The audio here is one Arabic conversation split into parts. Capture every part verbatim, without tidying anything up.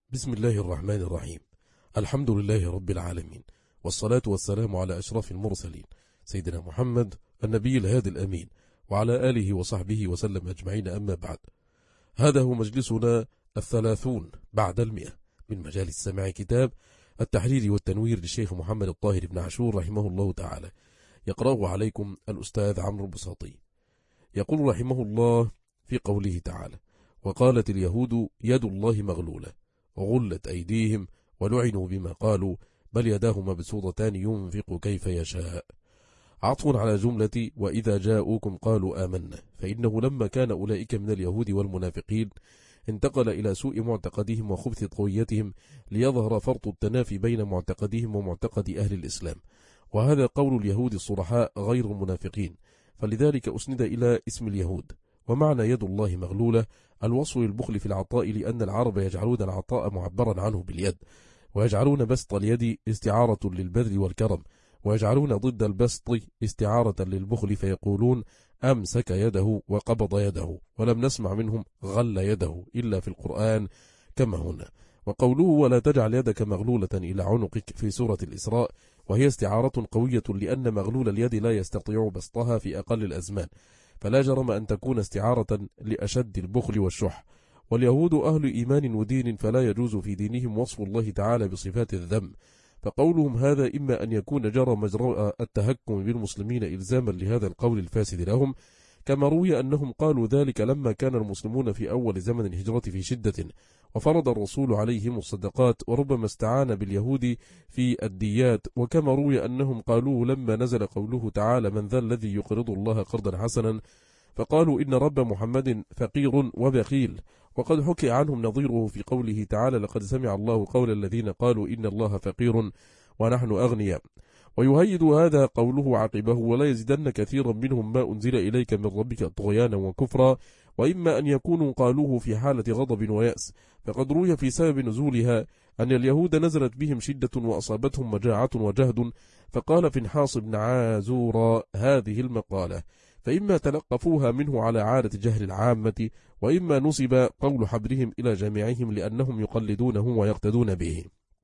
بسم الله الرحمن الرحيم. الحمد لله رب العالمين، والصلاة والسلام على أشرف المرسلين سيدنا محمد النبي الهادي الأمين، وعلى آله وصحبه وسلم أجمعين، أما بعد. هذا هو مجلسنا الثلاثون بعد المئة من مجالس سماع كتاب التحرير والتنوير للشيخ محمد الطاهر بن عاشور رحمه الله تعالى، يقرأه عليكم الأستاذ عمرو البساطي. يقول رحمه الله في قوله تعالى: وقالت اليهود يد الله مغلولة وغلت أيديهم ولعنوا بما قالوا بل يداه مبسوطتان ينفق كيف يشاء. عطف على جملة وإذا جاءوكم قالوا آمنا، فإنه لما كان أولئك من اليهود والمنافقين انتقل إلى سوء معتقدهم وخبث طغيتهم ليظهر فرط التنافي بين معتقدهم ومعتقد أهل الإسلام، وهذا قول اليهود الصرحاء غير المنافقين، فلذلك أسند إلى اسم اليهود. ومعنى يد الله مغلولة الوصف للبخل في العطاء، لأن العرب يجعلون العطاء معبرا عنه باليد، ويجعلون بسط اليد استعارة للبذل والكرم، ويجعلون ضد البسط استعارة للبخل فيقولون أمسك يده وقبض يده، ولم نسمع منهم غل يده إلا في القرآن كما هنا. وقوله ولا تجعل يدك مغلولة إلى عنقك في سورة الإسراء، وهي استعارة قوية، لأن مغلول اليد لا يستطيع بسطها في أقل الأزمان، فلا جرم أن تكون استعارة لأشد البخل والشح. واليهود أهل إيمان ودين، فلا يجوز في دينهم وصف الله تعالى بصفات الذم، فقولهم هذا إما أن يكون جرى مجرى التهكم بالمسلمين إلزاما لهذا القول الفاسد لهم، كما روي أنهم قالوا ذلك لما كان المسلمون في أول زمن الهجرة في شدة وفرض الرسول عليهم الصدقات، وربما استعان باليهود في الديات، وكما روي أنهم قالوه لما نزل قوله تعالى من ذا الذي يقرض الله قرضا حسنا، فقالوا إن رب محمد فقير وبخيل. وقد حكي عنهم نظيره في قوله تعالى لقد سمع الله قول الذين قالوا إن الله فقير ونحن أغنياء. ويهيد هذا قوله عقبه ولا يزيدن كثيرا منهم ما أنزل إليك من ربك طغيانا وكفرا، وإما أن يكونوا قالوه في حالة غضب ويأس، فقد روي في سبب نزولها أن اليهود نزلت بهم شدة وأصابتهم مجاعة وجهد، فقال فنحاص بن عازور هذه المقالة، فإما تلقفوها منه على عادة جهل العامة، وإما نصب قول حبرهم إلى جميعهم لأنهم يقلدونه ويقتدون به.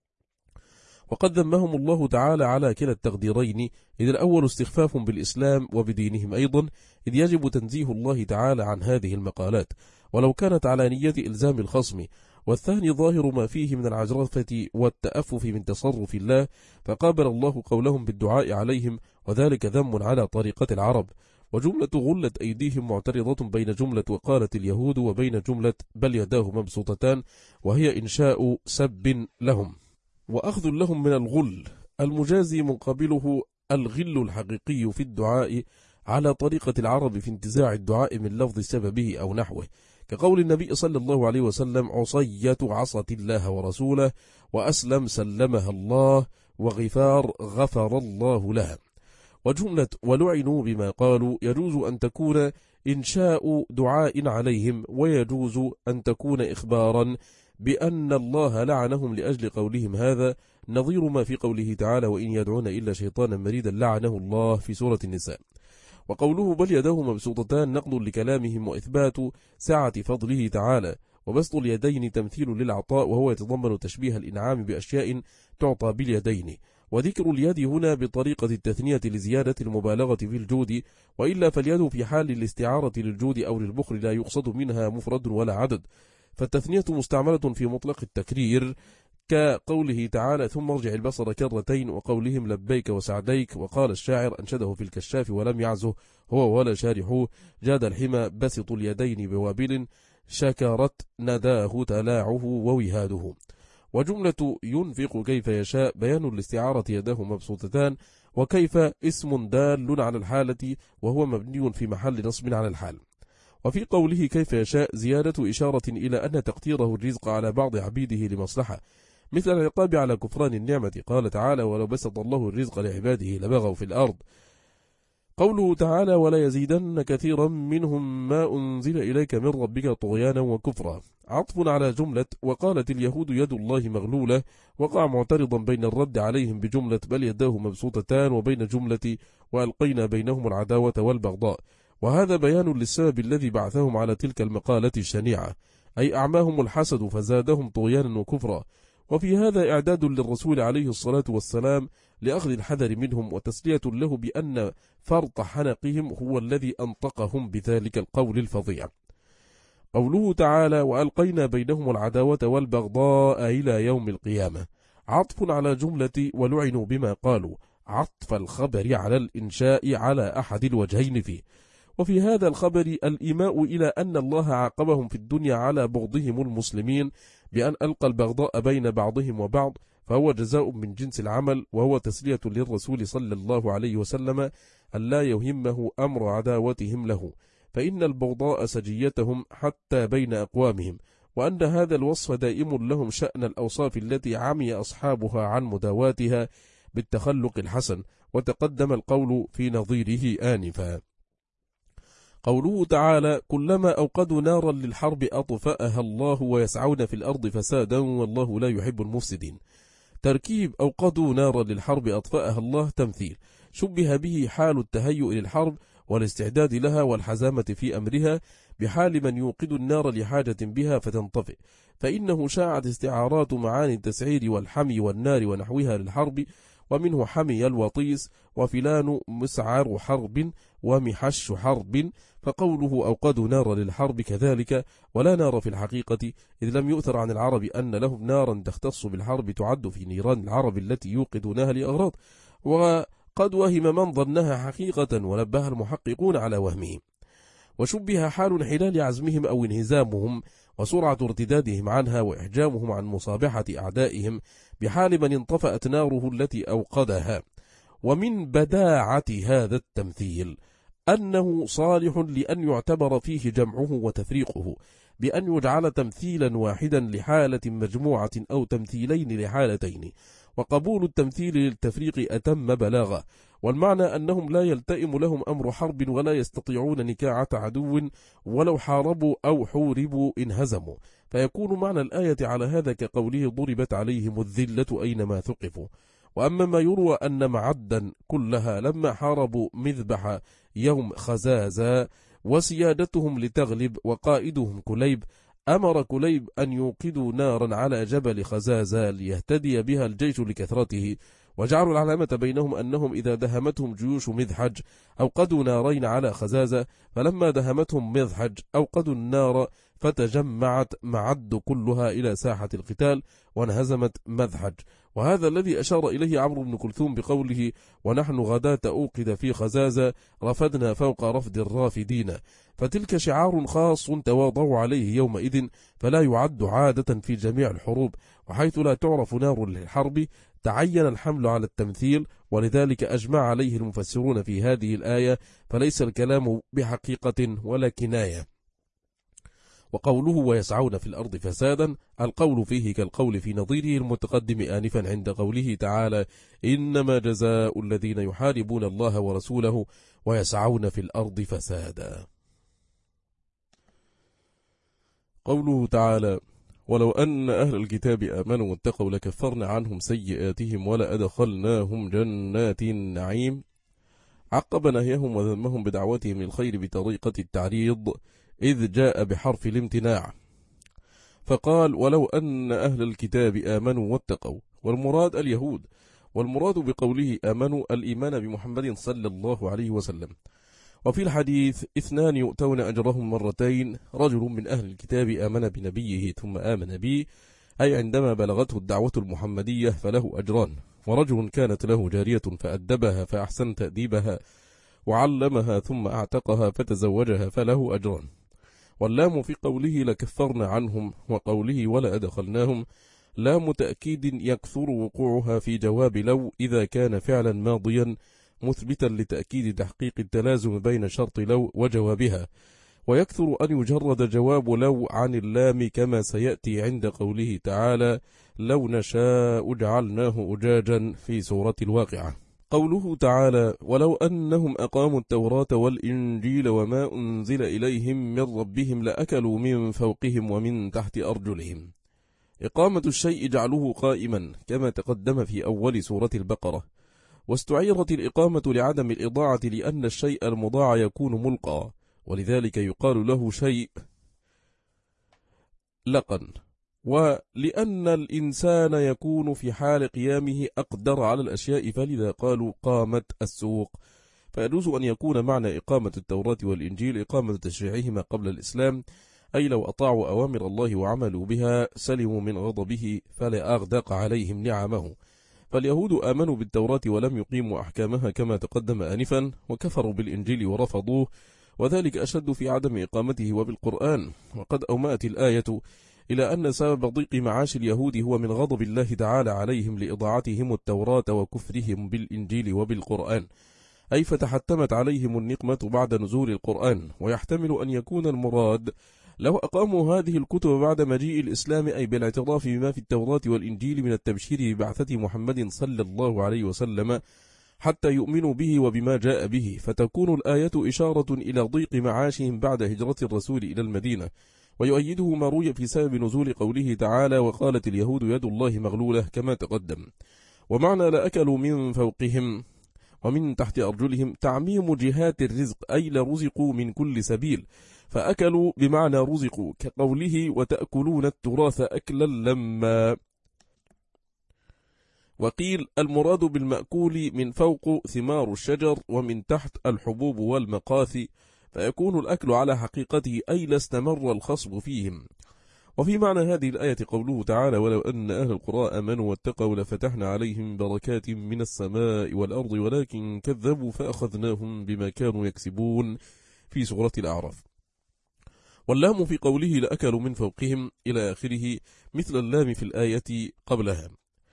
وقد ذمهم الله تعالى على كلا التقديرين، إذ الأول استخفاف بالإسلام وبدينهم أيضا، إذ يجب تنزيه الله تعالى عن هذه المقالات ولو كانت على نية إلزام الخصم، والثاني ظاهر ما فيه من العجرفة والتأفف من تصرف الله، فقابل الله قولهم بالدعاء عليهم، وذلك ذم على طريقة العرب. وجملة غلت أيديهم معترضة بين جملة وقالت اليهود وبين جملة بل يداه مبسوطتان، وهي إنشاء سب لهم وأخذ لهم من الغل المجازي مقابله الغل الحقيقي في الدعاء على طريقة العرب في انتزاع الدعاء من لفظ سببه أو نحوه، كقول النبي صلى الله عليه وسلم عصية عصت الله ورسوله، وأسلم سلمها الله، وغفار غفر الله لها. وجملة ولعنوا بما قالوا يجوز أن تكون إنشاء دعاء عليهم، ويجوز أن تكون إخبارا بأن الله لعنهم لأجل قولهم هذا، نظير ما في قوله تعالى وإن يدعون إلا شيطانا مريدا لعنه الله في سورة النساء. وقوله بل يداه مبسوطتان نقل لكلامهم وإثبات سعة فضله تعالى، وبسط اليدين تمثيل للعطاء، وهو يتضمن تشبيه الإنعام بأشياء تعطى باليدين، وذكر اليد هنا بطريقة التثنية لزيادة المبالغة في الجود، وإلا فاليد في حال الاستعارة للجود أو للبخل لا يقصد منها مفرد ولا عدد، فالتثنية مستعملة في مطلق التكرير، كقوله تعالى ثم ارجع البصر كرتين، وقولهم لبيك وسعديك. وقال الشاعر أنشده في الكشاف ولم يعزه هو ولا شارحوه جاد الحمى بسط اليدين بوابل شكرت نداه تلاعه ووهاده. وجملة ينفق كيف يشاء بيان الاستعارة يداه مبسوطتان، وكيف اسم دال على الحالة وهو مبني في محل نصب على الحال. وفي قوله كيف يشاء زيادة إشارة إلى أن تقديره الرزق على بعض عبيده لمصلحة، مثل العقاب على كفران النعمة، قال تعالى ولو بسط الله الرزق لعباده لبغوا في الأرض. قوله تعالى ولا يزيدن كثيرا منهم ما أنزل إليك من ربك طغيانا وكفرا، عطف على جملة وقالت اليهود يد الله مغلولة، وقع معترضا بين الرد عليهم بجملة بل يداه مبسوطتان وبين جملة وألقينا بينهم العداوة والبغضاء، وهذا بيان للسبب الذي بعثهم على تلك المقالة الشنيعة. أي أعماهم الحسد فزادهم طغيانا وكفرا. وفي هذا إعداد للرسول عليه الصلاة والسلام لأخذ الحذر منهم وتسلية له بأن فرط حنقهم هو الذي أنطقهم بذلك القول الفظيع. قوله تعالى: وألقينا بينهم العداوة والبغضاء إلى يوم القيامة، عطف على جملة ولعنوا بما قالوا، عطف الخبر على الإنشاء على أحد الوجهين فيه. وفي هذا الخبر الإيماء إلى أن الله عاقبهم في الدنيا على بغضهم المسلمين بأن ألقى البغضاء بين بعضهم وبعض، فهو جزاء من جنس العمل، وهو تسلية للرسول صلى الله عليه وسلم أن لا يهمه أمر عداوتهم له، فإن البغضاء سجيتهم حتى بين أقوامهم، وأن هذا الوصف دائم لهم شأن الأوصاف التي عمي أصحابها عن مداواتها بالتخلق الحسن، وتقدم القول في نظيره آنفا. قوله تعالى: كلما أوقدوا نارا للحرب أطفأها الله ويسعون في الأرض فسادا والله لا يحب المفسدين. تركيب أوقدوا نارا للحرب أطفأها الله تمثيل، شبه به حال التهيؤ للحرب والاستعداد لها والحزامة في أمرها، بحال من يوقد النار لحاجة بها فتنطفئ، فإنه شاعت استعارات معاني التسعير والحمي والنار ونحوها للحرب، ومنه حمي الوطيس وفلان مسعر حرب ومحش حرب، فقوله أوقدوا نار للحرب كذلك، ولا نار في الحقيقة، إذ لم يؤثر عن العرب أن لهم نارا تختص بالحرب تعد في نيران العرب التي يوقدونها لأغراض، وقد وهم من ظنها حقيقة ونبه المحققون على وهمه. وشبه حال انحلال عزمهم أو انهزامهم وسرعة ارتدادهم عنها وإحجامهم عن مصابحة أعدائهم بحال من انطفأت ناره التي أوقدها. ومن بداعة هذا التمثيل أنه صالح لأن يعتبر فيه جمعه وتفريقه، بأن يجعل تمثيلا واحدا لحالة مجموعة أو تمثيلين لحالتين، وقبول التمثيل للتفريق أتم بلاغة. والمعنى أنهم لا يلتئم لهم أمر حرب ولا يستطيعون نكاعة عدو، ولو حاربوا أو حوربوا انهزموا، فيكون معنى الآية على هذا كقوله: ضربت عليهم الذلة أينما ثقفوا. وأما ما يروى أن معدا كلها لما حاربوا مذبح يوم خزازة وسيادتهم لتغلب وقائدهم كليب، أمر كليب أن يوقدوا نارا على جبل خزازة ليهتدي بها الجيش لكثرته، وجعلوا العلامة بينهم أنهم إذا دهمتهم جيوش مذحج أوقدوا نارين على خزازة، فلما دهمتهم مذحج أوقدوا النار فتجمعت معد كلها إلى ساحة القتال وانهزمت مذحج. وهذا الذي أشار إليه عمرو بن كلثوم بقوله: ونحن غداة أوقد في خزازة رفدنا فوق رفد الرافدين، فتلك شعار خاص تواضعوا عليه يومئذ، فلا يعد عادة في جميع الحروب، وحيث لا تعرف نار للحرب تعين الحمل على التمثيل، ولذلك أجمع عليه المفسرون في هذه الآية، فليس الكلام بحقيقة ولا كناية. وقوله ويسعون في الأرض فسادا، القول فيه كالقول في نظيره المتقدم آنفا عند قوله تعالى: إنما جزاء الذين يحاربون الله ورسوله ويسعون في الأرض فسادا. قوله تعالى: ولو أن أهل الكتاب آمنوا واتقوا لكفرنا عنهم سيئاتهم ولأدخلناهم جنات النعيم، عقب نهيهم وذمهم بدعوتهم للخير بطريقة التعريض، إذ جاء بحرف الامتناع، فقال: ولو أن أهل الكتاب آمنوا واتقوا، والمراد اليهود، والمراد بقوله آمنوا الإيمان بمحمد صلى الله عليه وسلم. وفي الحديث: اثنان يؤتون أجرهم مرتين، رجل من أهل الكتاب آمن بنبيه ثم آمن بي، أي عندما بلغته الدعوة المحمدية فله أجران، ورجل كانت له جارية فأدبها فأحسن تأديبها وعلمها ثم أعتقها فتزوجها فله أجران. واللام في قوله لكفرنا عنهم وقوله ولا أدخلناهم لام تأكيد يكثر وقوعها في جواب لو إذا كان فعلا ماضيا، مثبتا لتأكيد تحقيق التلازم بين شرط لو وجوابها، ويكثر أن يجرد جواب لو عن اللام كما سيأتي عند قوله تعالى: لو نشاء جعلناه أجاجا في سورة الواقعة. قوله تعالى: ولو أنهم أقاموا التوراة والإنجيل وما أنزل إليهم من ربهم لأكلوا من فوقهم ومن تحت أرجلهم. إقامة الشيء جعله قائما كما تقدم في أول سورة البقرة، واستعيرت الإقامة لعدم الإضاعة لأن الشيء المضاع يكون ملقى، ولذلك يقال له شيء مطلقا، ولأن الإنسان يكون في حال قيامه أقدر على الأشياء، فلذا قالوا قامت السوق. فيجوز أن يكون معنى إقامة التوراة والإنجيل إقامة تشريعهما قبل الإسلام، أي لو أطاعوا أوامر الله وعملوا بها سلموا من غضبه فلا أغدق عليهم نعمه. فاليهود آمنوا بالتوراة ولم يقيموا أحكامها كما تقدم آنفا، وكفروا بالإنجيل ورفضوه، وذلك أشد في عدم إقامته وبالقرآن. وقد أومأت الآية إلى أن سبب ضيق معاش اليهود هو من غضب الله تعالى عليهم لإضاعتهم التوراة وكفرهم بالإنجيل وبالقرآن، أي فتحتمت عليهم النقمة بعد نزول القرآن. ويحتمل أن يكون المراد لو أقاموا هذه الكتب بعد مجيء الإسلام، أي بالاعتراف بما في التوراة والإنجيل من التبشير ببعثة محمد صلى الله عليه وسلم حتى يؤمنوا به وبما جاء به، فتكون الآية إشارة إلى ضيق معاشهم بعد هجرة الرسول إلى المدينة. ويؤيده ما روي في سبب نزول قوله تعالى وقالت اليهود يد الله مغلولة كما تقدم. ومعنى لأكلوا من فوقهم ومن تحت أرجلهم تعميم جهات الرزق، أي لرزقوا من كل سبيل، فأكلوا بمعنى رزقوا، كقوله وتأكلون التراث أكلا لما. وقيل المراد بالمأكول من فوق ثمار الشجر ومن تحت الحبوب والمقاثي، فيكون الأكل على حقيقته أي لاستمر الخصب فيهم. وفي معنى هذه الآية قوله تعالى ولو أن أهل القرى آمنوا واتقوا لفتحنا عليهم بركات من السماء والأرض ولكن كذبوا فأخذناهم بما كانوا يكسبون في سورة الأعراف. واللام في قوله لأكلوا من فوقهم إلى آخره مثل اللام في الآية قبلها.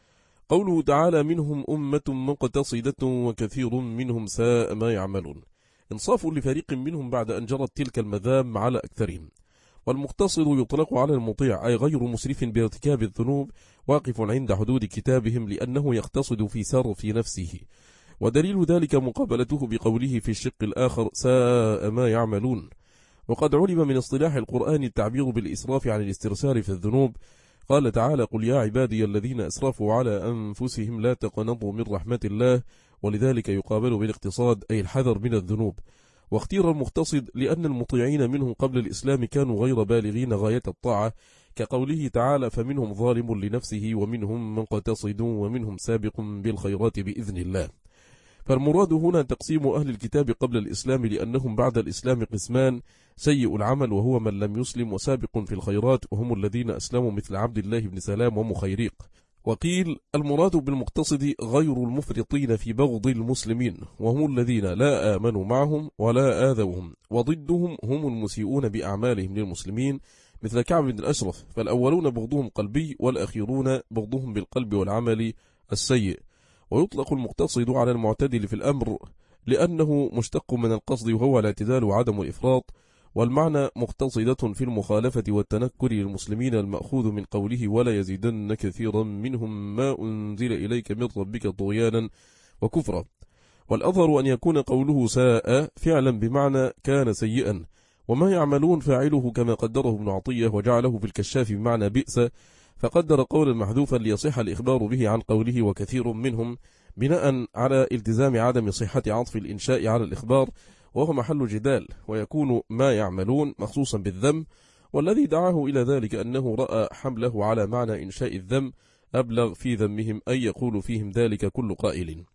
قوله تعالى منهم أمة مقتصدة وكثير منهم ساء ما يعملون، انصاف لفريق منهم بعد أن جرت تلك المذام على أكثرهم. والمقتصد يطلق على المطيع، أي غير مسرف بارتكاب الذنوب واقف عند حدود كتابهم، لأنه يقتصد في سر في نفسه. ودليل ذلك مقابلته بقوله في الشق الآخر ساء ما يعملون. وقد علم من اصطلاح القرآن التعبير بالإسراف عن الاسترسال في الذنوب. قال تعالى قل يا عبادي الذين أسرفوا على أنفسهم لا تقنطوا من رحمة الله، ولذلك يقابل بالاقتصاد أي الحذر من الذنوب. واختير المقتصد لأن المطيعين منهم قبل الإسلام كانوا غير بالغين غاية الطاعة، كقوله تعالى فمنهم ظالم لنفسه ومنهم منقتصد ومنهم سابق بالخيرات بإذن الله. فالمراد هنا تقسيم أهل الكتاب قبل الإسلام، لأنهم بعد الإسلام قسمان: سيء العمل وهو من لم يسلم، وسابق في الخيرات وهم الذين أسلموا مثل عبد الله بن سلام ومخيريق. وقيل المراد بالمقتصد غير المفرطين في بغض المسلمين، وهم الذين لا آمنوا معهم ولا آذوهم، وضدهم هم المسيئون بأعمالهم للمسلمين مثل كعب بن الأشرف، فالأولون بغضهم قلبي والأخيرون بغضهم بالقلب والعمل السيء. ويطلق المقتصد على المعتدل في الأمر لأنه مشتق من القصد وهو الاعتدال وعدم الإفراط، والمعنى مقتصدة في المخالفة والتنكر للمسلمين المأخوذ من قوله ولا يزيدن كثيرا منهم ما أنزل إليك من ربك طغيانا وكفرا. والأظهر أن يكون قوله ساء فعلا بمعنى كان سيئا، وما يعملون فاعله كما قدره ابن عطية وجعله في الكشاف بمعنى بئس، فقدر قولا محذوفا ليصح الإخبار به عن قوله وكثير منهم بناء على التزام عدم صحة عطف الإنشاء على الإخبار، وهو محل جدال. ويكون ما يعملون مخصوصا بالذم، والذي دعاه إلى ذلك أنه رأى حمله على معنى إنشاء الذم أبلغ في ذمهم، أي يقول فيهم ذلك كل قائل.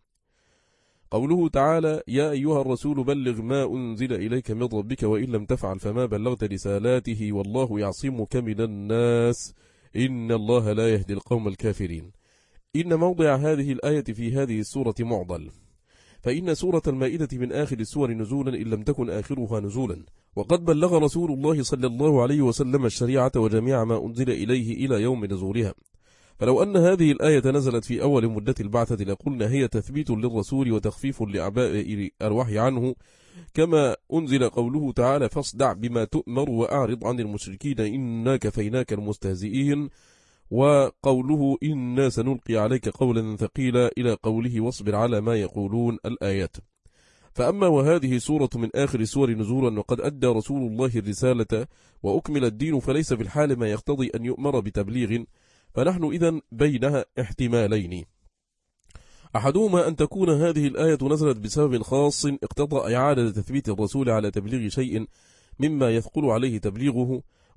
قوله تعالى يا أيها الرسول بلغ ما أنزل إليك من ربك وإن لم تفعل فما بلغت رسالاته والله يعصمك من الناس إن الله لا يهدي القوم الكافرين. إن موضع هذه الآية في هذه السورة معضل، فإن سورة المائدة من آخر السور نزولا إن لم تكن آخرها نزولا، وقد بلغ رسول الله صلى الله عليه وسلم الشريعة وجميع ما أنزل إليه إلى يوم نزولها. فلو أن هذه الآية نزلت في أول مدة البعثة لقلنا هي تثبيت للرسول وتخفيف لأعباء الوحي عنه، كما أنزل قوله تعالى فاصدع بما تؤمر وأعرض عن المشركين إنا كفيناك المستهزئين، وقوله إنا سنلقي عليك قولا ثقيلا إلى قوله واصبر على ما يقولون الآيات. فأما وهذه سورة من آخر السور نزولا وقد أدى رسول الله الرسالة وأكمل الدين، فليس في الحال ما يقتضي أن يؤمر بتبليغ، فنحن إذن بينها احتمالين: أحدهما أن تكون هذه الآية نزلت بسبب خاص اقتضى إعادة تثبيت الرسول على تبليغ شيء مما يثقل عليه تبليغه،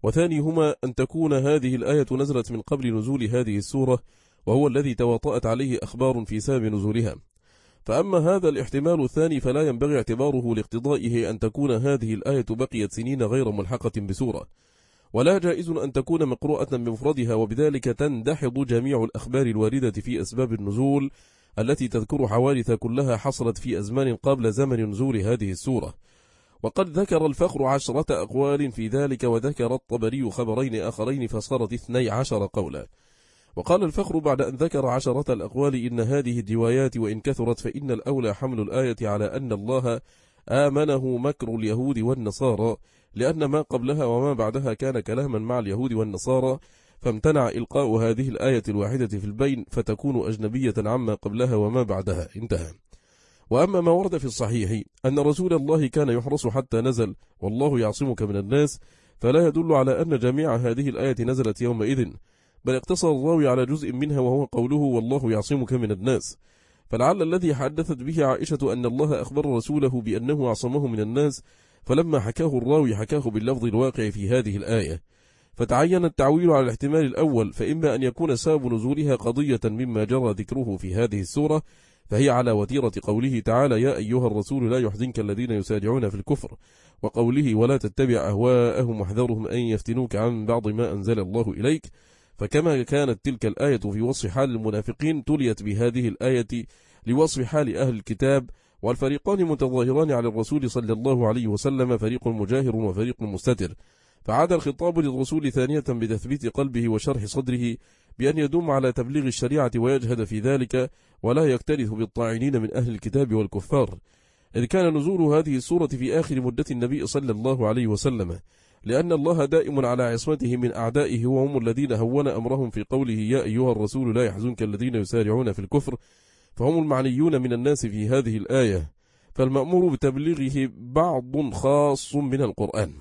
وثانيهما أن تكون هذه الآية نزلت من قبل نزول هذه السورة، وهو الذي تواطأت عليه أخبار في سبب نزولها. فأما هذا الاحتمال الثاني فلا ينبغي اعتباره لاقتضائه أن تكون هذه الآية بقيت سنين غير ملحقة بسورة، ولا جائز أن تكون مقروءة بمفردها، وبذلك تندحض جميع الأخبار الواردة في أسباب النزول التي تذكر حوادث كلها حصلت في أزمان قبل زمن نزول هذه السورة. وقد ذكر الفخر عشرة أقوال في ذلك، وذكر الطبري خبرين آخرين فصارت اثني عشر قولا. وقال الفخر بعد أن ذكر عشرة الأقوال: إن هذه الروايات وإن كثرت فإن الأولى حمل الآية على أن الله آمنه مكر اليهود والنصارى، لأن ما قبلها وما بعدها كان كلاما مع اليهود والنصارى، فامتنع إلقاء هذه الآية الواحدة في البين فتكون أجنبية عما قبلها وما بعدها. انتهى. وأما ما ورد في الصحيح أن رسول الله كان يحرس حتى نزل والله يعصمك من الناس، فلا يدل على أن جميع هذه الآية نزلت يومئذ، بل اقتصر الراوي على جزء منها وهو قوله والله يعصمك من الناس. فلعل الذي حدثت به عائشة أن الله أخبر رسوله بأنه عصمه من الناس، فلما حكاه الراوي حكاه باللفظ الواقع في هذه الآية، فتعين التعويل على الاحتمال الأول، فإما أن يكون سبب نزولها قضية مما جرى ذكره في هذه السورة، فهي على وتيرة قوله تعالى يا أيها الرسول لا يحزنك الذين يسارعون في الكفر، وقوله ولا تتبع أهواءهم واحذرهم أن يفتنوك عن بعض ما أنزل الله إليك. فكما كانت تلك الآية في وصف حال المنافقين تليت بهذه الآية لوصف حال أهل الكتاب، والفريقان متظاهران على الرسول صلى الله عليه وسلم، فريق مجاهر وفريق مستتر، فعاد الخطاب للرسول ثانية بتثبيت قلبه وشرح صدره بأن يدوم على تبليغ الشريعة ويجهد في ذلك، ولا يكترث بالطاعنين من أهل الكتاب والكفار، إذ كان نزول هذه السورة في آخر مدة النبي صلى الله عليه وسلم، لأن الله دائم على عصمته من أعدائه، وهم الذين هون أمرهم في قوله يا أيها الرسول لا يحزنك الذين يسارعون في الكفر، فهم المعنيون من الناس في هذه الآية، فالمأمور بتبليغه بعض خاص من القرآن.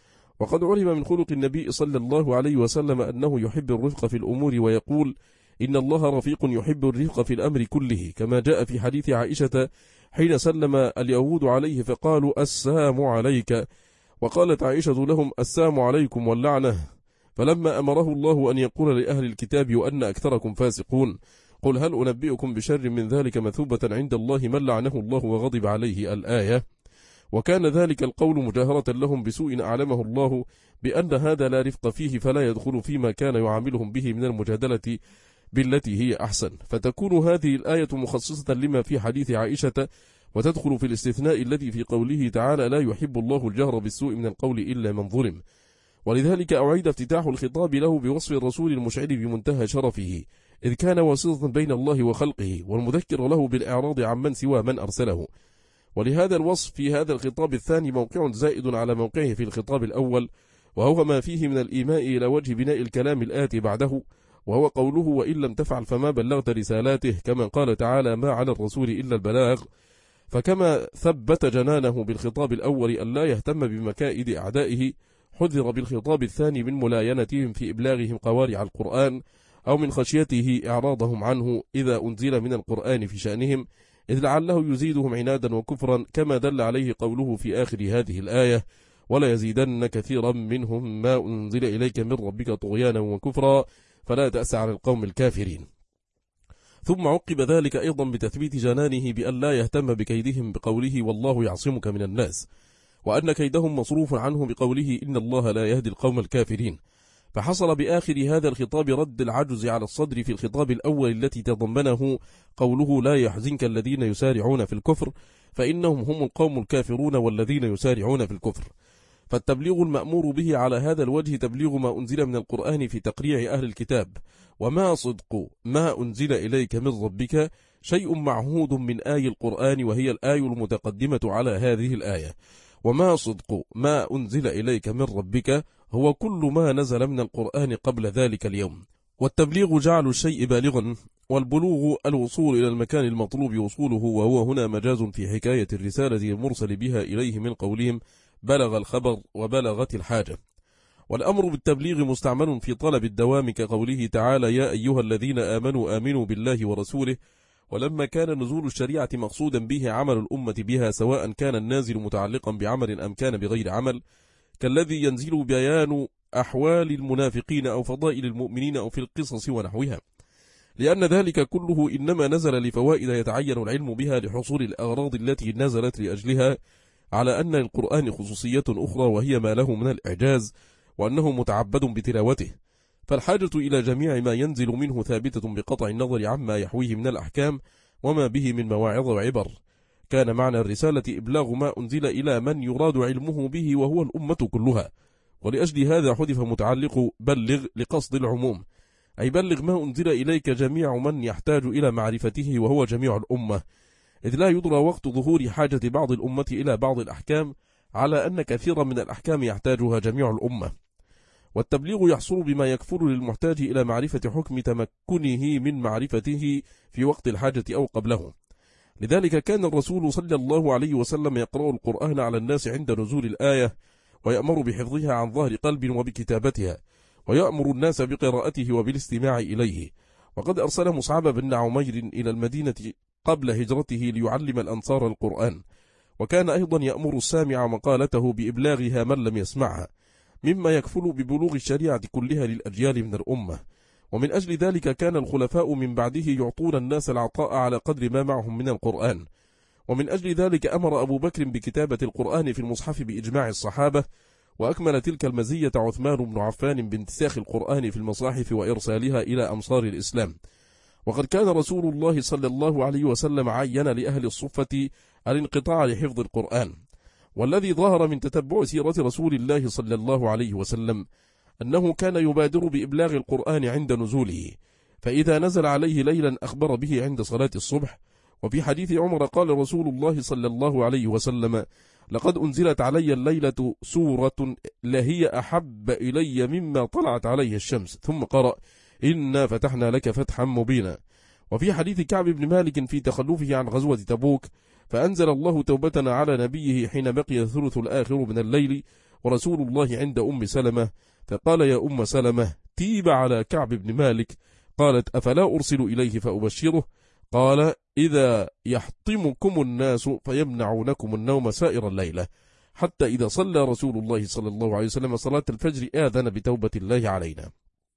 وقد علم من خلق النبي صلى الله عليه وسلم أنه يحب الرفق في الأمور، ويقول إن الله رفيق يحب الرفق في الأمر كله، كما جاء في حديث عائشة حين سلم اليهود عليه فقالوا السلام عليك، وقالت عائشة لهم السلام عليكم واللعنة، فلما أمره الله أن يقول لأهل الكتاب وأن أكثركم فاسقون قل هل أنبئكم بشر من ذلك مثوبة عند الله من لعنه الله وغضب عليه الآية. وكان ذلك القول مجاهرة لهم بسوء أعلمه الله بأن هذا لا رفق فيه، فلا يدخل فيما كان يعاملهم به من المجادلة بالتي هي أحسن، فتكون هذه الآية مخصصة لما في حديث عائشة، وتدخل في الاستثناء الذي في قوله تعالى لا يحب الله الجهر بالسوء من القول إلا من ظلم. ولذلك أعيد افتتاح الخطاب له بوصف الرسول المشعر بمنتهى شرفه، إذ كان واسطة بين الله وخلقه، والمذكر له بالإعراض عن من سوى من أرسله. ولهذا الوصف في هذا الخطاب الثاني موقع زائد على موقعه في الخطاب الأول، وهو ما فيه من الإيماء إلى وجه بناء الكلام الآتي بعده، وهو قوله وإن لم تفعل فما بلغت رسالاته، كما قال تعالى ما على الرسول إلا البلاغ. فكما ثبت جنانه بالخطاب الأول أن لا يهتم بمكائد أعدائه، حذر بالخطاب الثاني من ملاينتهم في إبلاغهم قوارع القرآن، أو من خشيته إعراضهم عنه إذا أنزل من القرآن في شأنهم، إذ لعله يزيدهم عنادا وكفرا، كما دل عليه قوله في آخر هذه الآية ولا يزيدن كثيرا منهم ما أنزل إليك من ربك طغيانا وكفرا فلا تأس على القوم الكافرين. ثم عقب ذلك أيضا بتثبيت جنانه بأن لا يهتم بكيدهم بقوله والله يعصمك من الناس، وأن كيدهم مصروف عنه بقوله إن الله لا يهدي القوم الكافرين. فحصل بآخر هذا الخطاب رد العجز على الصدر في الخطاب الأول التي تضمنه قوله لا يحزنك الذين يسارعون في الكفر، فإنهم هم القوم الكافرون والذين يسارعون في الكفر. فالتبليغ المأمور به على هذا الوجه تبليغ ما أنزل من القرآن في تقريع أهل الكتاب، وما صدق ما أنزل إليك من ربك شيء معهود من آي القرآن، وهي الآي المتقدمة على هذه الآية. وما صدق ما أنزل إليك من ربك هو كل ما نزل من القرآن قبل ذلك اليوم. والتبليغ جعل الشيء بالغا، والبلوغ الوصول إلى المكان المطلوب وصوله، وهو هنا مجاز في حكاية الرسالة المرسل بها إليه من قولهم بلغ الخبر وبلغت الحاجة. والأمر بالتبليغ مستعمل في طلب الدوام كقوله تعالى يا أيها الذين آمنوا آمنوا بالله ورسوله. ولما كان نزول الشريعة مقصودا به عمل الأمة بها، سواء كان النازل متعلقا بعمل أم كان بغير عمل، كالذي ينزل بيان أحوال المنافقين أو فضائل المؤمنين أو في القصص ونحوها، لأن ذلك كله إنما نزل لفوائد يتعين العلم بها لحصول الأغراض التي نزلت لأجلها، على أن القرآن خصوصية أخرى وهي ما له من الإعجاز وأنه متعبد بتلاوته، فالحاجة إلى جميع ما ينزل منه ثابتة بقطع النظر عما يحويه من الأحكام وما به من مواعظ وعبر. كان معنى الرسالة إبلاغ ما أنزل إلى من يراد علمه به وهو الأمة كلها، ولأجل هذا حذف متعلق بلغ لقصد العموم، أي بلغ ما أنزل إليك جميع من يحتاج إلى معرفته وهو جميع الأمة، إذ لا يدرى وقت ظهور حاجة بعض الأمة إلى بعض الأحكام على أن كثيرا من الأحكام يحتاجها جميع الأمة، والتبليغ يحصل بما يكفل للمحتاج إلى معرفة حكم تمكنه من معرفته في وقت الحاجة أو قبله. لذلك كان الرسول صلى الله عليه وسلم يقرأ القرآن على الناس عند نزول الآية، ويأمر بحفظها عن ظهر قلب وبكتابتها، ويأمر الناس بقراءته وبالاستماع إليه. وقد أرسل مصعب بن عمير إلى المدينة قبل هجرته ليعلم الأنصار القرآن، وكان أيضا يأمر السامع مقالته بإبلاغها من لم يسمعها، مما يكفل ببلوغ الشريعة كلها للأجيال من الأمة. ومن أجل ذلك كان الخلفاء من بعده يعطون الناس العطاء على قدر ما معهم من القرآن، ومن أجل ذلك أمر أبو بكر بكتابة القرآن في المصحف بإجماع الصحابة، وأكمل تلك المزية عثمان بن عفان بانتساخ القرآن في المصاحف وإرسالها إلى أمصار الإسلام. وقد كان رسول الله صلى الله عليه وسلم عين لأهل الصفة الانقطاع لحفظ القرآن، والذي ظهر من تتبع سيرة رسول الله صلى الله عليه وسلم أنه كان يبادر بإبلاغ القرآن عند نزوله، فإذا نزل عليه ليلا أخبر به عند صلاة الصبح. وفي حديث عمر قال رسول الله صلى الله عليه وسلم: لقد أنزلت علي الليلة سورة لهي أحب إلي مما طلعت عليه الشمس، ثم قرأ: إنا فتحنا لك فتحا مبينا. وفي حديث كعب بن مالك في تخلفه عن غزوة تبوك: فأنزل الله توبتنا على نبيه حين بقي الثلث الآخر من الليل ورسول الله عند أم سلمة، فقال: يا أم سلمة، تيب على كعب بن مالك. قالت: أفلا أرسل إليه فأبشره؟ قال: إذا يحطمكم الناس فيمنعونكم النوم سائر الليلة، حتى إذا صلى رسول الله صلى الله عليه وسلم صلاة الفجر آذن بتوبة الله علينا.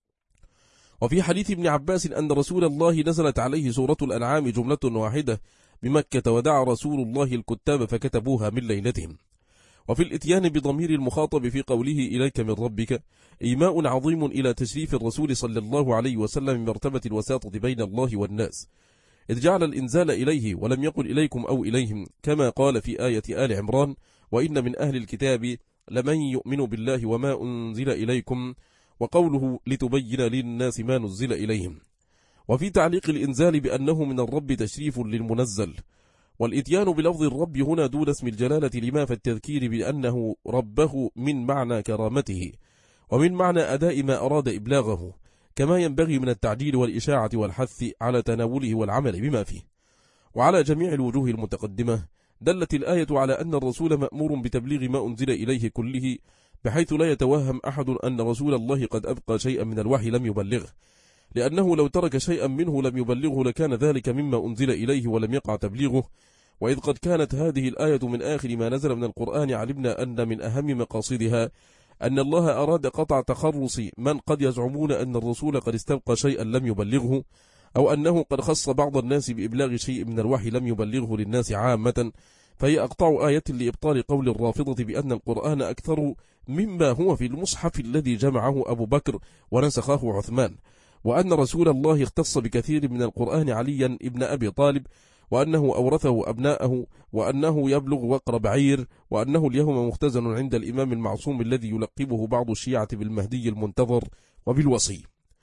وفي حديث ابن عباس أن رسول الله نزلت عليه سورة الأنعام جملة واحدة بمكة، ودعا رسول الله الكتاب فكتبوها من ليلتهم. وفي الاتيان بضمير المخاطب في قوله إليك من ربك إيماء عظيم إلى تشريف الرسول صلى الله عليه وسلم مرتبة الوساطة بين الله والناس، إذ جعل الإنزال إليه ولم يقل إليكم أو إليهم، كما قال في آية آل عمران: وإن من أهل الكتاب لمن يؤمن بالله وما أنزل إليكم، وقوله لتبين للناس ما نزل إليهم. وفي تعليق الإنزال بأنه من الرب تشريف للمنزل، والإتيان بلفظ الرب هنا دون اسم الجلالة لما في التذكير بأنه ربه من معنى كرامته ومن معنى أداء ما أراد إبلاغه، كما ينبغي من التعجيل والإشاعة والحث على تناوله والعمل بما فيه. وعلى جميع الوجوه المتقدمة دلت الآية على أن الرسول مأمور بتبليغ ما أنزل إليه كله، بحيث لا يتوهم أحد أن رسول الله قد أبقى شيئا من الوحي لم يبلغه، لأنه لو ترك شيئا منه لم يبلغه لكان ذلك مما أنزل إليه ولم يقع تبليغه. وإذ قد كانت هذه الآية من آخر ما نزل من القرآن، علمنا أن من أهم مقاصدها أن الله أراد قطع تخرص من قد يزعمون أن الرسول قد استبقى شيئا لم يبلغه، أو أنه قد خص بعض الناس بإبلاغ شيء من الوحي لم يبلغه للناس عامة، فهي أقطع آية لإبطال قول الرافضة بأن القرآن أكثر مما هو في المصحف الذي جمعه أبو بكر ونسخه عثمان، وأن رسول الله اختص بكثير من القرآن عليا ابن أبي طالب، وأنه أورثه أبناءه، وأنه يبلغ وقر بعير، وأنه اليوم مختزن عند الإمام المعصوم الذي يلقبه بعض الشيعة بالمهدي المنتظر وبالوصي.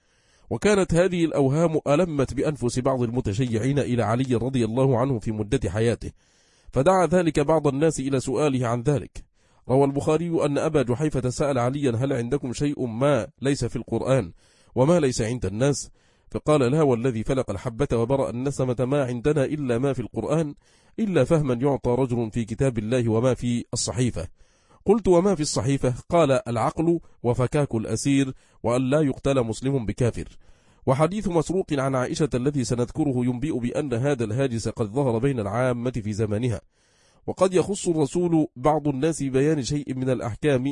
وكانت هذه الأوهام ألمت بأنفس بعض المتشيعين إلى علي رضي الله عنه في مدة حياته، فدعا ذلك بعض الناس إلى سؤاله عن ذلك. روى البخاري أن أبا جحيفة سأل عليا: هل عندكم شيء ما ليس في القرآن وما ليس عند الناس؟ فقال: لا والذي فلق الحبة وبرأ النسمة، ما عندنا إلا ما في القرآن، إلا فهما يعطى رجل في كتاب الله وما في الصحيفة. قلت: وما في الصحيفة؟ قال: العقل وفكاك الأسير، وأن لا يقتل مسلم بكافر. وحديث مسروق عن عائشة الذي سنذكره ينبئ بأن هذا الهاجس قد ظهر بين العامة في زمانها، وقد يخص الرسول بعض الناس بيان شيء من الأحكام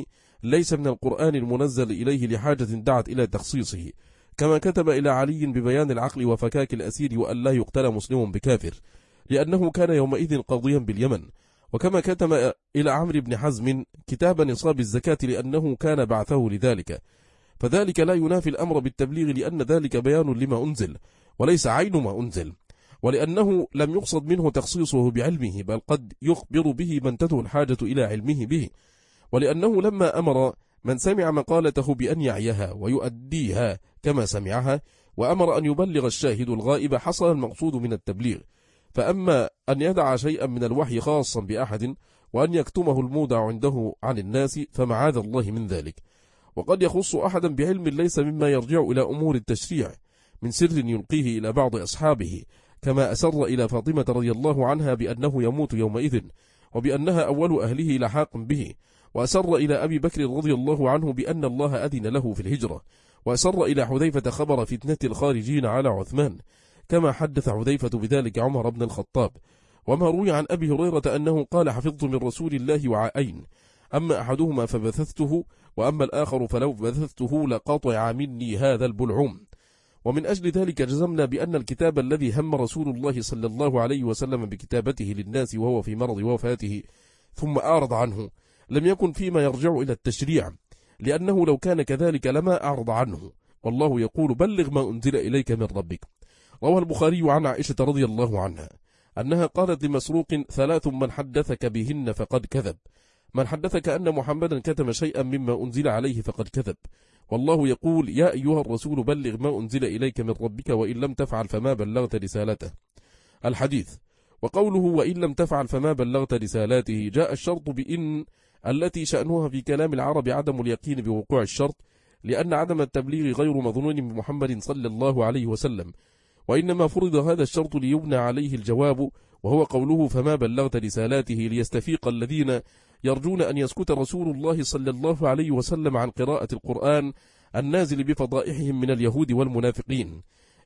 ليس من القرآن المنزل إليه لحاجة دعت إلى تخصيصه، كما كتب إلى علي ببيان العقل وفكاك الأسير وأن لا يقتل مسلم بكافر لأنه كان يومئذ قاضيا باليمن، وكما كتب إلى عمرو بن حزم كتاب نصاب الزكاة لأنه كان بعثه لذلك، فذلك لا ينافي الأمر بالتبليغ لأن ذلك بيان لما أنزل وليس عين ما أنزل، ولأنه لم يقصد منه تخصيصه بعلمه بل قد يخبر به من تدعو الحاجة إلى علمه به، ولأنه لما أمر من سمع مقالته بأن يعيها ويؤديها كما سمعها وأمر أن يبلغ الشاهد الغائب حصل المقصود من التبليغ. فأما أن يدع شيئا من الوحي خاصا بأحد وأن يكتمه المودع عنده عن الناس فمعاذ الله من ذلك، وقد يخص أحدا بعلم ليس مما يرجع إلى أمور التشريع من سر يلقيه إلى بعض أصحابه، كما أسر إلى فاطمة رضي الله عنها بأنه يموت يومئذ وبأنها أول أهله لحاق به، وأسر إلى أبي بكر رضي الله عنه بأن الله أذن له في الهجرة، وأسر إلى حذيفة خبر فتنة الخارجين على عثمان، كما حدث حذيفة بذلك عمر بن الخطاب. وما روي عن أبي هريرة أنه قال حفظت من رسول الله وعاءين، أما أحدهما فبثثته وأما الآخر فلو بثثته لقطع مني هذا البلعوم. ومن أجل ذلك جزمنا بأن الكتاب الذي هم رسول الله صلى الله عليه وسلم بكتابته للناس وهو في مرض وفاته ثم أعرض عنه لم يكن فيما يرجع إلى التشريع، لأنه لو كان كذلك لما أعرض عنه، والله يقول بلغ ما أنزل إليك من ربك. روى البخاري عن عائشة رضي الله عنها أنها قالت لمسروق ثلاث من حدثك بهن فقد كذب، من حدثك أن محمدا كتم شيئا مما أنزل عليه فقد كذب، والله يقول يا أيها الرسول بلغ ما أنزل إليك من ربك وإن لم تفعل فما بلغت رسالته. الحديث. وقوله وإن لم تفعل فما بلغت رسالاته جاء الشرط بإن التي شأنها في كلام العرب عدم اليقين بوقوع الشرط، لأن عدم التبليغ غير مظنون بمحمد صلى الله عليه وسلم، وإنما فرض هذا الشرط ليبنى عليه الجواب، وهو قوله فما بلغت رسالاته ليستفيق الذين يرجون أن يسكت رسول الله صلى الله عليه وسلم عن قراءة القرآن النازل بفضائحهم من اليهود والمنافقين،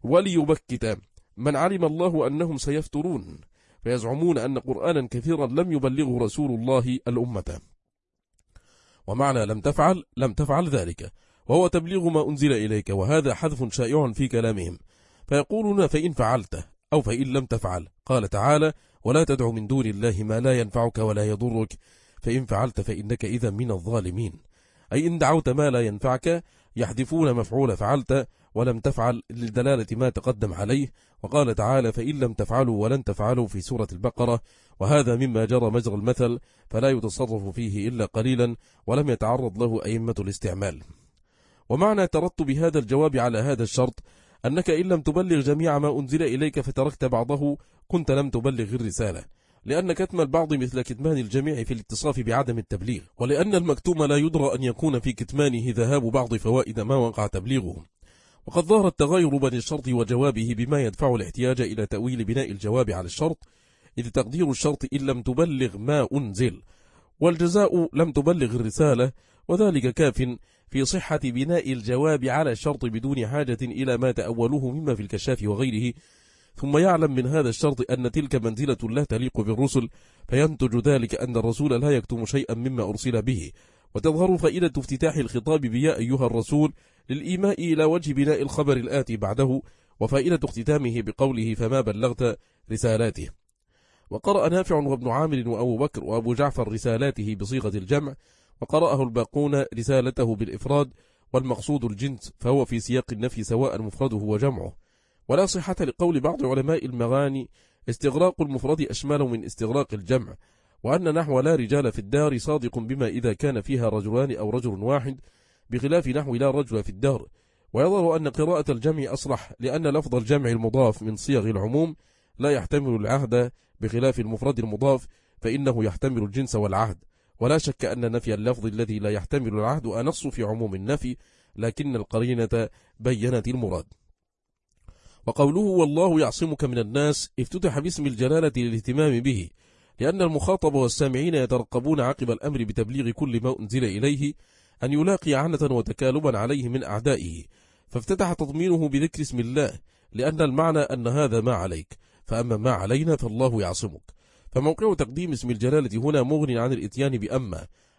وليبكت من علم الله أنهم سيفترون فيزعمون أن قرآنا كثيرا لم يبلغه رسول الله الأمة. ومعنى لم تفعل لم تفعل ذلك، وهو تبليغ ما أنزل إليك، وهذا حذف شائع في كلامهم، فيقولون فإن فعلته أو فإن لم تفعل. قال تعالى ولا تدع من دون الله ما لا ينفعك ولا يضرك فإن فعلت فإنك إذا من الظالمين، أي إن دعوت ما لا ينفعك يحذفون مفعول فعلت ولم تفعل لدلالة ما تقدم عليه. وقال تعالى فإن لم تفعلوا ولن تفعلوا في سورة البقرة، وهذا مما جرى مجرى المثل فلا يتصرف فيه إلا قليلا ولم يتعرض له أئمة الاستعمال. ومعنى ترتب هذا الجواب على هذا الشرط أنك إن لم تبلغ جميع ما أنزل إليك فتركت بعضه كنت لم تبلغ الرسالة، لأن كتم البعض مثل كتمان الجميع في الاتصاف بعدم التبليغ، ولأن المكتوم لا يدرى أن يكون في كتمانه ذهاب بعض فوائد ما وقع تبليغه. وقد ظهر التغاير بين الشرط وجوابه بما يدفع الاحتياج إلى تأويل بناء الجواب على الشرط، إذ تقدير الشرط إن لم تبلغ ما أنزل، والجزاء لم تبلغ الرسالة، وذلك كاف في صحة بناء الجواب على الشرط بدون حاجة إلى ما تأوله مما في الكشاف وغيره. ثم يعلم من هذا الشرط أن تلك منزلة لا تليق بالرسل، فينتج ذلك أن الرسول لا يكتم شيئا مما أرسل به، وتظهر فائدة افتتاح الخطاب بيا أيها الرسول للإيماء إلى وجه بناء الخبر الآتي بعده، وفائدة اختتامه بقوله فما بلغت رسالاته. وقرأ نافع وابن عامر وأبو بكر وأبو جعفر رسالاته بصيغة الجمع، وقرأه الباقون رسالته بالإفراد، والمقصود الجنس فهو في سياق النفي سواء مفرده وجمعه. ولا صحة لقول بعض علماء المغاني استغراق المفرد أشمل من استغراق الجمع، وأن نحو لا رجال في الدار صادق بما إذا كان فيها رجلان أو رجل واحد، بخلاف نحو لا رجل في الدار. ويظهر أن قراءة الجمع أصلح، لأن لفظ الجمع المضاف من صيغ العموم لا يحتمل العهد، بخلاف المفرد المضاف فإنه يحتمل الجنس والعهد. ولا شك أن نفي اللفظ الذي لا يحتمل العهد أنص في عموم النفي، لكن القرينة بينت المراد. وقوله والله يعصمك من الناس افتتح باسم الجلالة للاهتمام به، لأن المخاطب والسامعين يترقبون عقب الأمر بتبليغ كل ما أنزل إليه أن يلاقي عنة وتكالبا عليه من أعدائه، فافتتح تضمينه بذكر اسم الله، لأن المعنى أن هذا ما عليك، فأما ما علينا فالله يعصمك. فموقع تقديم اسم الجلالة هنا مغن عن الإتيان بأما،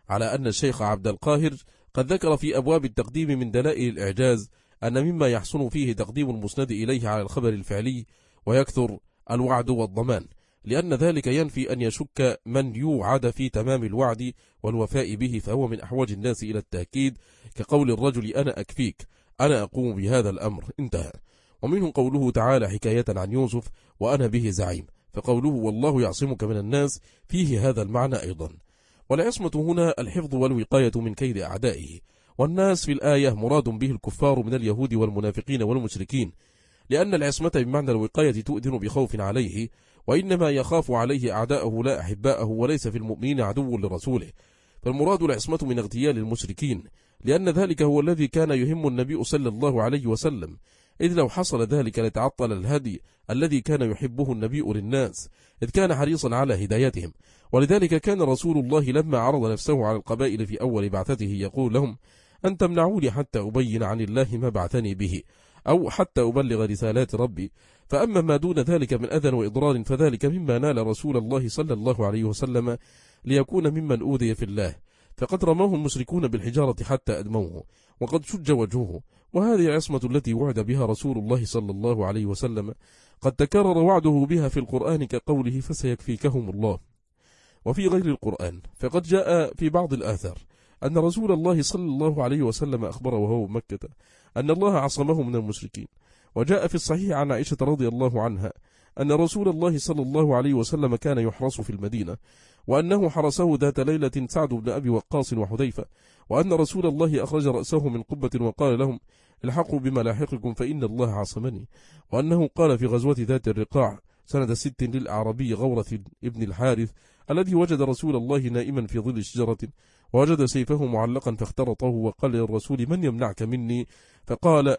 على أن الشيخ عبد القاهر قد ذكر في أبواب التقديم من دلائل الإعجاز أن مما يحسن فيه تقديم المسند إليه على الخبر الفعلي ويكثر الوعد والضمان، لأن ذلك ينفي أن يشك من يوعد في تمام الوعد والوفاء به، فهو من أحوج الناس إلى التأكيد، كقول الرجل أنا أكفيك، أنا أقوم بهذا الأمر، انتهى. ومنه قوله تعالى حكاية عن يوسف وأنا به زعيم، فقوله والله يعصمك من الناس فيه هذا المعنى أيضا. والعصمة هنا الحفظ والوقاية من كيد أعدائه، والناس في الآية مراد به الكفار من اليهود والمنافقين والمشركين، لأن العصمة بمعنى الوقاية تؤذن بخوف عليه، وإنما يخاف عليه أعداءه لا أحباءه، وليس في المؤمنين عدو لرسوله، فالمراد العصمة من اغتيال المشركين، لأن ذلك هو الذي كان يهم النبي صلى الله عليه وسلم، إذ لو حصل ذلك لتعطل الهدي الذي كان يحبه النبي للناس، إذ كان حريصا على هدايتهم. ولذلك كان رسول الله لما عرض نفسه على القبائل في أول بعثته يقول لهم أن تمنعوني حتى أبين عن الله ما بعثني به، أو حتى أبلغ رسالات ربي، فأما ما دون ذلك من أذى وإضرار فذلك مما نال رسول الله صلى الله عليه وسلم ليكون ممن أوذي في الله، فقد رماه المشركون بالحجارة حتى أدموه، وقد شج وجهه، وهذه العصمة التي وعد بها رسول الله صلى الله عليه وسلم قد تكرر وعده بها في القرآن كقوله فسيكفيكهم الله. وفي غير القرآن فقد جاء في بعض الآثار أن رسول الله صلى الله عليه وسلم أخبر وهو بمكة أن الله عصمه من المشركين. وجاء في الصحيح عن عائشة رضي الله عنها أن رسول الله صلى الله عليه وسلم كان يحرس في المدينة، وأنه حرسه ذات ليلة سعد بن أبي وقاص وحذيفة، وأن رسول الله أخرج رأسه من قبة وقال لهم الحقوا بملاحقكم فإن الله عصمني، وأنه قال في غزوة ذات الرقاع سنة ست للأعرابي غورث ابن الحارث الذي وجد رسول الله نائما في ظل شجرة ووجد سيفه معلقا فاخترطه وقال للرسول من يمنعك مني، فقال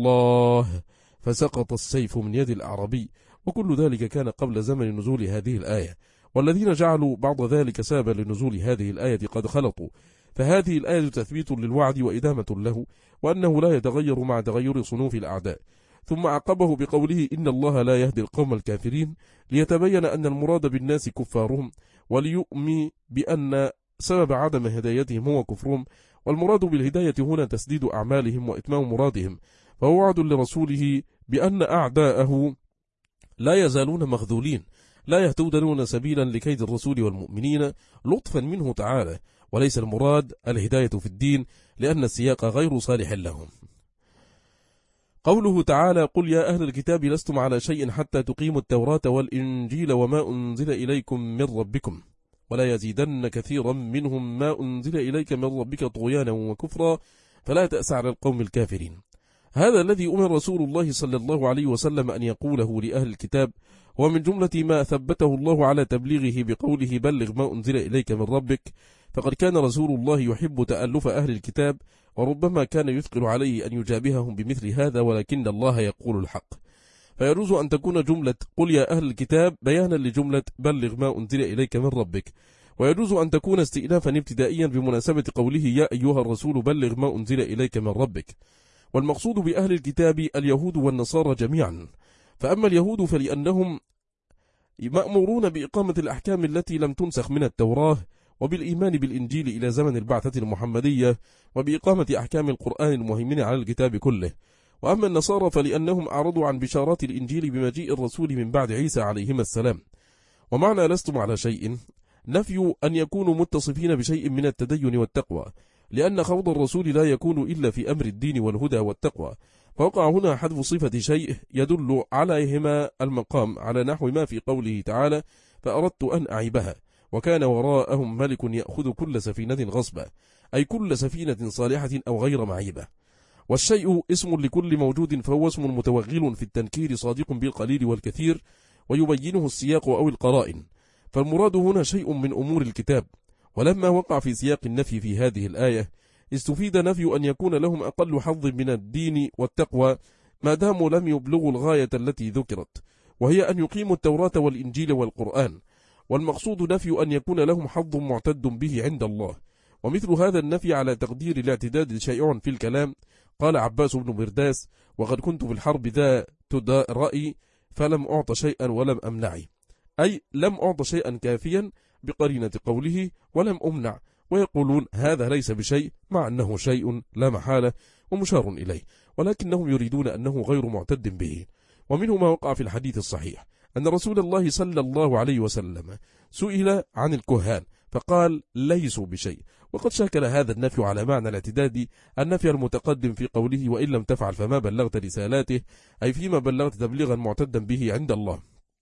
الله، فسقط السيف من يد الأعرابي. وكل ذلك كان قبل زمن نزول هذه الآية، والذين جعلوا بعض ذلك سببا لنزول هذه الآية قد خلطوا، فهذه الآية تثبيت للوعد وإدامة له، وأنه لا يتغير مع تغير صنوف الأعداء. ثم عقبه بقوله إن الله لا يهدي القوم الكافرين، ليتبين أن المراد بالناس كفارهم، وليؤمي بأن سبب عدم هدايتهم هو كفرهم، والمراد بالهداية هنا تسديد أعمالهم وإتمام مرادهم، فهو وعد لرسوله بأن أعداءه لا يزالون مخذولين لا يهتدون سبيلا لكيد الرسول والمؤمنين لطفا منه تعالى، وليس المراد الهداية في الدين لأن السياق غير صالح لهم. قوله تعالى قل يا أهل الكتاب لستم على شيء حتى تقيموا التوراة والإنجيل وما أنزل إليكم من ربكم ولا يزيدن كثيرا منهم ما أنزل إليك من ربك طغيانا وكفرا فلا تأس على القوم الكافرين. هذا الذي أمر رسول الله صلى الله عليه وسلم أن يقوله لأهل الكتاب، ومن جملة ما ثبته الله على تبليغه بقوله بلغ ما أنزل إليك من ربك، فقد كان رسول الله يحب تألف أهل الكتاب، وربما كان يثقل عليه أن يجابههم بمثل هذا، ولكن الله يقول الحق، فيجوز أن تكون جملة قل يا أهل الكتاب بيانا لجملة بلغ ما أنزل إليك من ربك، ويجوز أن تكون استئنافا ابتدائيا بمناسبة قوله يا أيها الرسول بلغ ما أنزل إليك من ربك. والمقصود بأهل الكتاب اليهود والنصارى جميعا، فأما اليهود فلأنهم مأمورون بإقامة الأحكام التي لم تنسخ من التوراة، وبالإيمان بالإنجيل إلى زمن البعثة المحمدية، وبإقامة أحكام القرآن المهيمن على الكتاب كله. وأما النصارى فلأنهم أعرضوا عن بشارات الإنجيل بمجيء الرسول من بعد عيسى عليهما السلام. ومعنى لستم على شيء نفي أن يكونوا متصفين بشيء من التدين والتقوى، لأن خوض الرسول لا يكون إلا في أمر الدين والهدى والتقوى، فوقع هنا حذف صفة شيء يدل عليهما المقام، على نحو ما في قوله تعالى فأردت أن أعيبها وكان وراءهم ملك يأخذ كل سفينة غصبا، أي كل سفينة صالحة أو غير معيبة. والشيء اسم لكل موجود، فهو اسم متوغل في التنكير صادق بالقليل والكثير، ويبينه السياق أو القرائن، فالمراد هنا شيء من أمور الكتاب. ولما وقع في سياق النفي في هذه الآية استفيد نفي أن يكون لهم أقل حظ من الدين والتقوى ما داموا لم يبلغوا الغاية التي ذكرت، وهي أن يقيموا التوراة والإنجيل والقرآن، والمقصود نفي أن يكون لهم حظ معتد به عند الله. ومثل هذا النفي على تقدير الاعتداد شائع في الكلام. قال عباس بن مرداس وقد كنت في الحرب ذا رأي فلم أعط شيئا ولم أمنعي، أي لم أعط شيئا كافيا بقرينة قوله ولم أمنع، ويقولون هذا ليس بشيء مع أنه شيء لا محالة ومشار إليه، ولكنهم يريدون أنه غير معتد به. ومنه ما وقع في الحديث الصحيح أن رسول الله صلى الله عليه وسلم سئل عن الكهان فقال ليسوا بشيء، وقد شكل هذا النفي على معنى الاعتداد النفي المتقدم في قوله وإن لم تفعل فما بلغت رسالاته، أي فيما بلغت تبليغا معتدا به عند الله.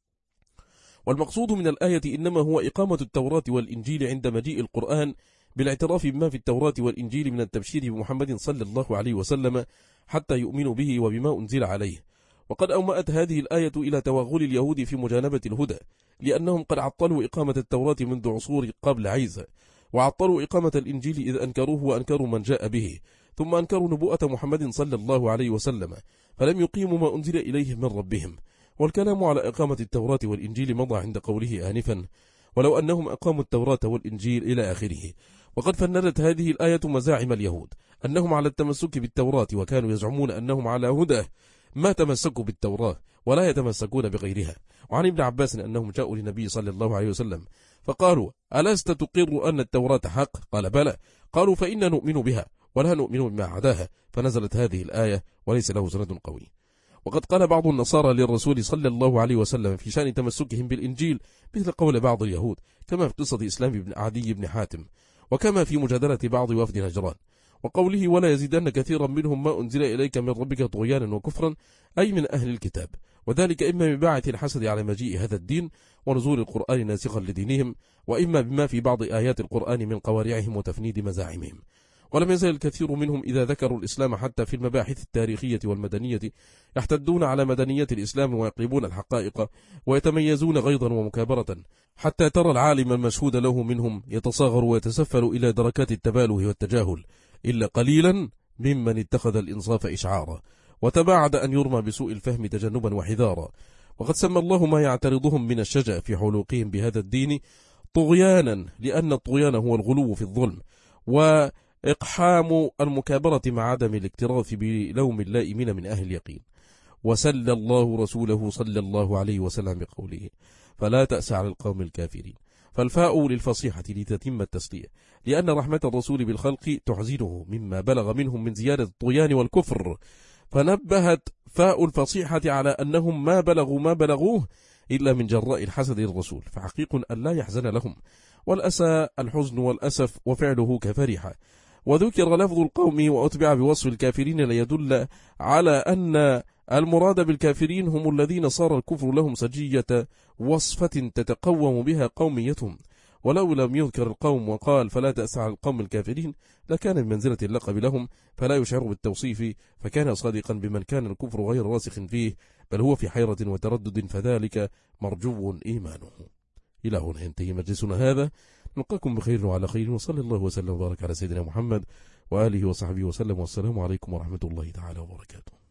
والمقصود من الآية إنما هو إقامة التوراة والإنجيل عند مجيء القرآن بالاعتراف بما في التوراة والإنجيل من التبشير بمحمد صلى الله عليه وسلم حتى يؤمنوا به وبما أنزل عليه. وقد أومأت هذه الآية إلى توغل اليهود في مجانبة الهدى، لأنهم قد عطلوا إقامة التوراة منذ عصور قبل عيسى، وعطلوا إقامة الإنجيل إذ أنكروه وأنكروا من جاء به، ثم أنكروا نبوءة محمد صلى الله عليه وسلم، فلم يقيموا ما أنزل إليهم من ربهم. والكلام على إقامة التوراة والإنجيل مضى عند قوله آنفا ولو أنهم أقاموا التوراة والإنجيل إلى آخره. وقد فندت هذه الآية مزاعم اليهود أنهم على التمسك بالتوراة، وكانوا يزعمون أنهم على هدى ما تمسكوا بالتوراة ولا يتمسكون بغيرها. وعن ابن عباس أنهم جاءوا للنبي صلى الله عليه وسلم فقالوا ألست تقر أن التوراة حق؟ قال بلى. قالوا فإنا نؤمن بها ولا نؤمن بما عداها، فنزلت هذه الآية وليس له سند قوي. وقد قال بعض النصارى للرسول صلى الله عليه وسلم في شأن تمسكهم بالإنجيل مثل قول بعض اليهود، كما في قصة إسلام بن عدي بن حاتم، وكما في مجادلة بعض وفد نجران، وقوله ولا يزيدن كثيرا منهم ما أنزل إليك من ربك طغيانا وكفرا، أي من أهل الكتاب، وذلك إما من باعث الحسد على مجيء هذا الدين ونزول القرآن ناسخا لدينهم، وإما بما في بعض آيات القرآن من قوارعهم وتفنيد مزاعمهم. ولم يزل الكثير منهم إذا ذكروا الإسلام حتى في المباحث التاريخية والمدنية يحتدون على مدنية الإسلام ويقلبون الحقائق ويتميزون غيظا ومكابرة، حتى ترى العالم المشهود له منهم يتصاغر ويتسفل إلى دركات التباله والتجاهل، إلا قليلا ممن اتخذ الإنصاف إشعارا وتباعد أن يرمى بسوء الفهم تجنبا وحذارا. وقد سمى الله ما يعترضهم من الشجع في حلوقهم بهذا الدين طغيانا، لأن الطغيان هو الغلو في الظلم وإقحام المكابرة مع عدم الاكتراث بلوم اللائمين من أهل اليقين. وسل الله رسوله صلى الله عليه وسلم بقوله فلا تأس على القوم الكافرين، فالفاء للفصيحة لتتم التسلية، لأن رحمة الرسول بالخلق تحزنه مما بلغ منهم من زيادة الطغيان والكفر، فنبهت فاء الفصيحة على أنهم ما بلغوا ما بلغوه إلا من جراء الحسد للرسول، فحقيق أن لا يحزن لهم، والأسى الحزن والأسف وفعله كفرحة. وذكر لفظ القوم وأتبع بوصف الكافرين ليدل على أن المراد بالكافرين هم الذين صار الكفر لهم سجية وصفة تتقوم بها قوميتهم، ولو لم يذكر القوم وقال فلا تأس على القوم الكافرين لكان من منزلة اللقب لهم، فلا يشعر بالتوصيف، فكان صادقا بمن كان الكفر غير راسخ فيه بل هو في حيرة وتردد، فذلك مرجو إيمانه. إلى هنا ينتهي مجلسنا هذا، نلقاكم بخير وعلى خير، وصلى الله وسلم وبارك على سيدنا محمد وآله وصحبه وسلم، والسلام عليكم ورحمة الله تعالى وبركاته.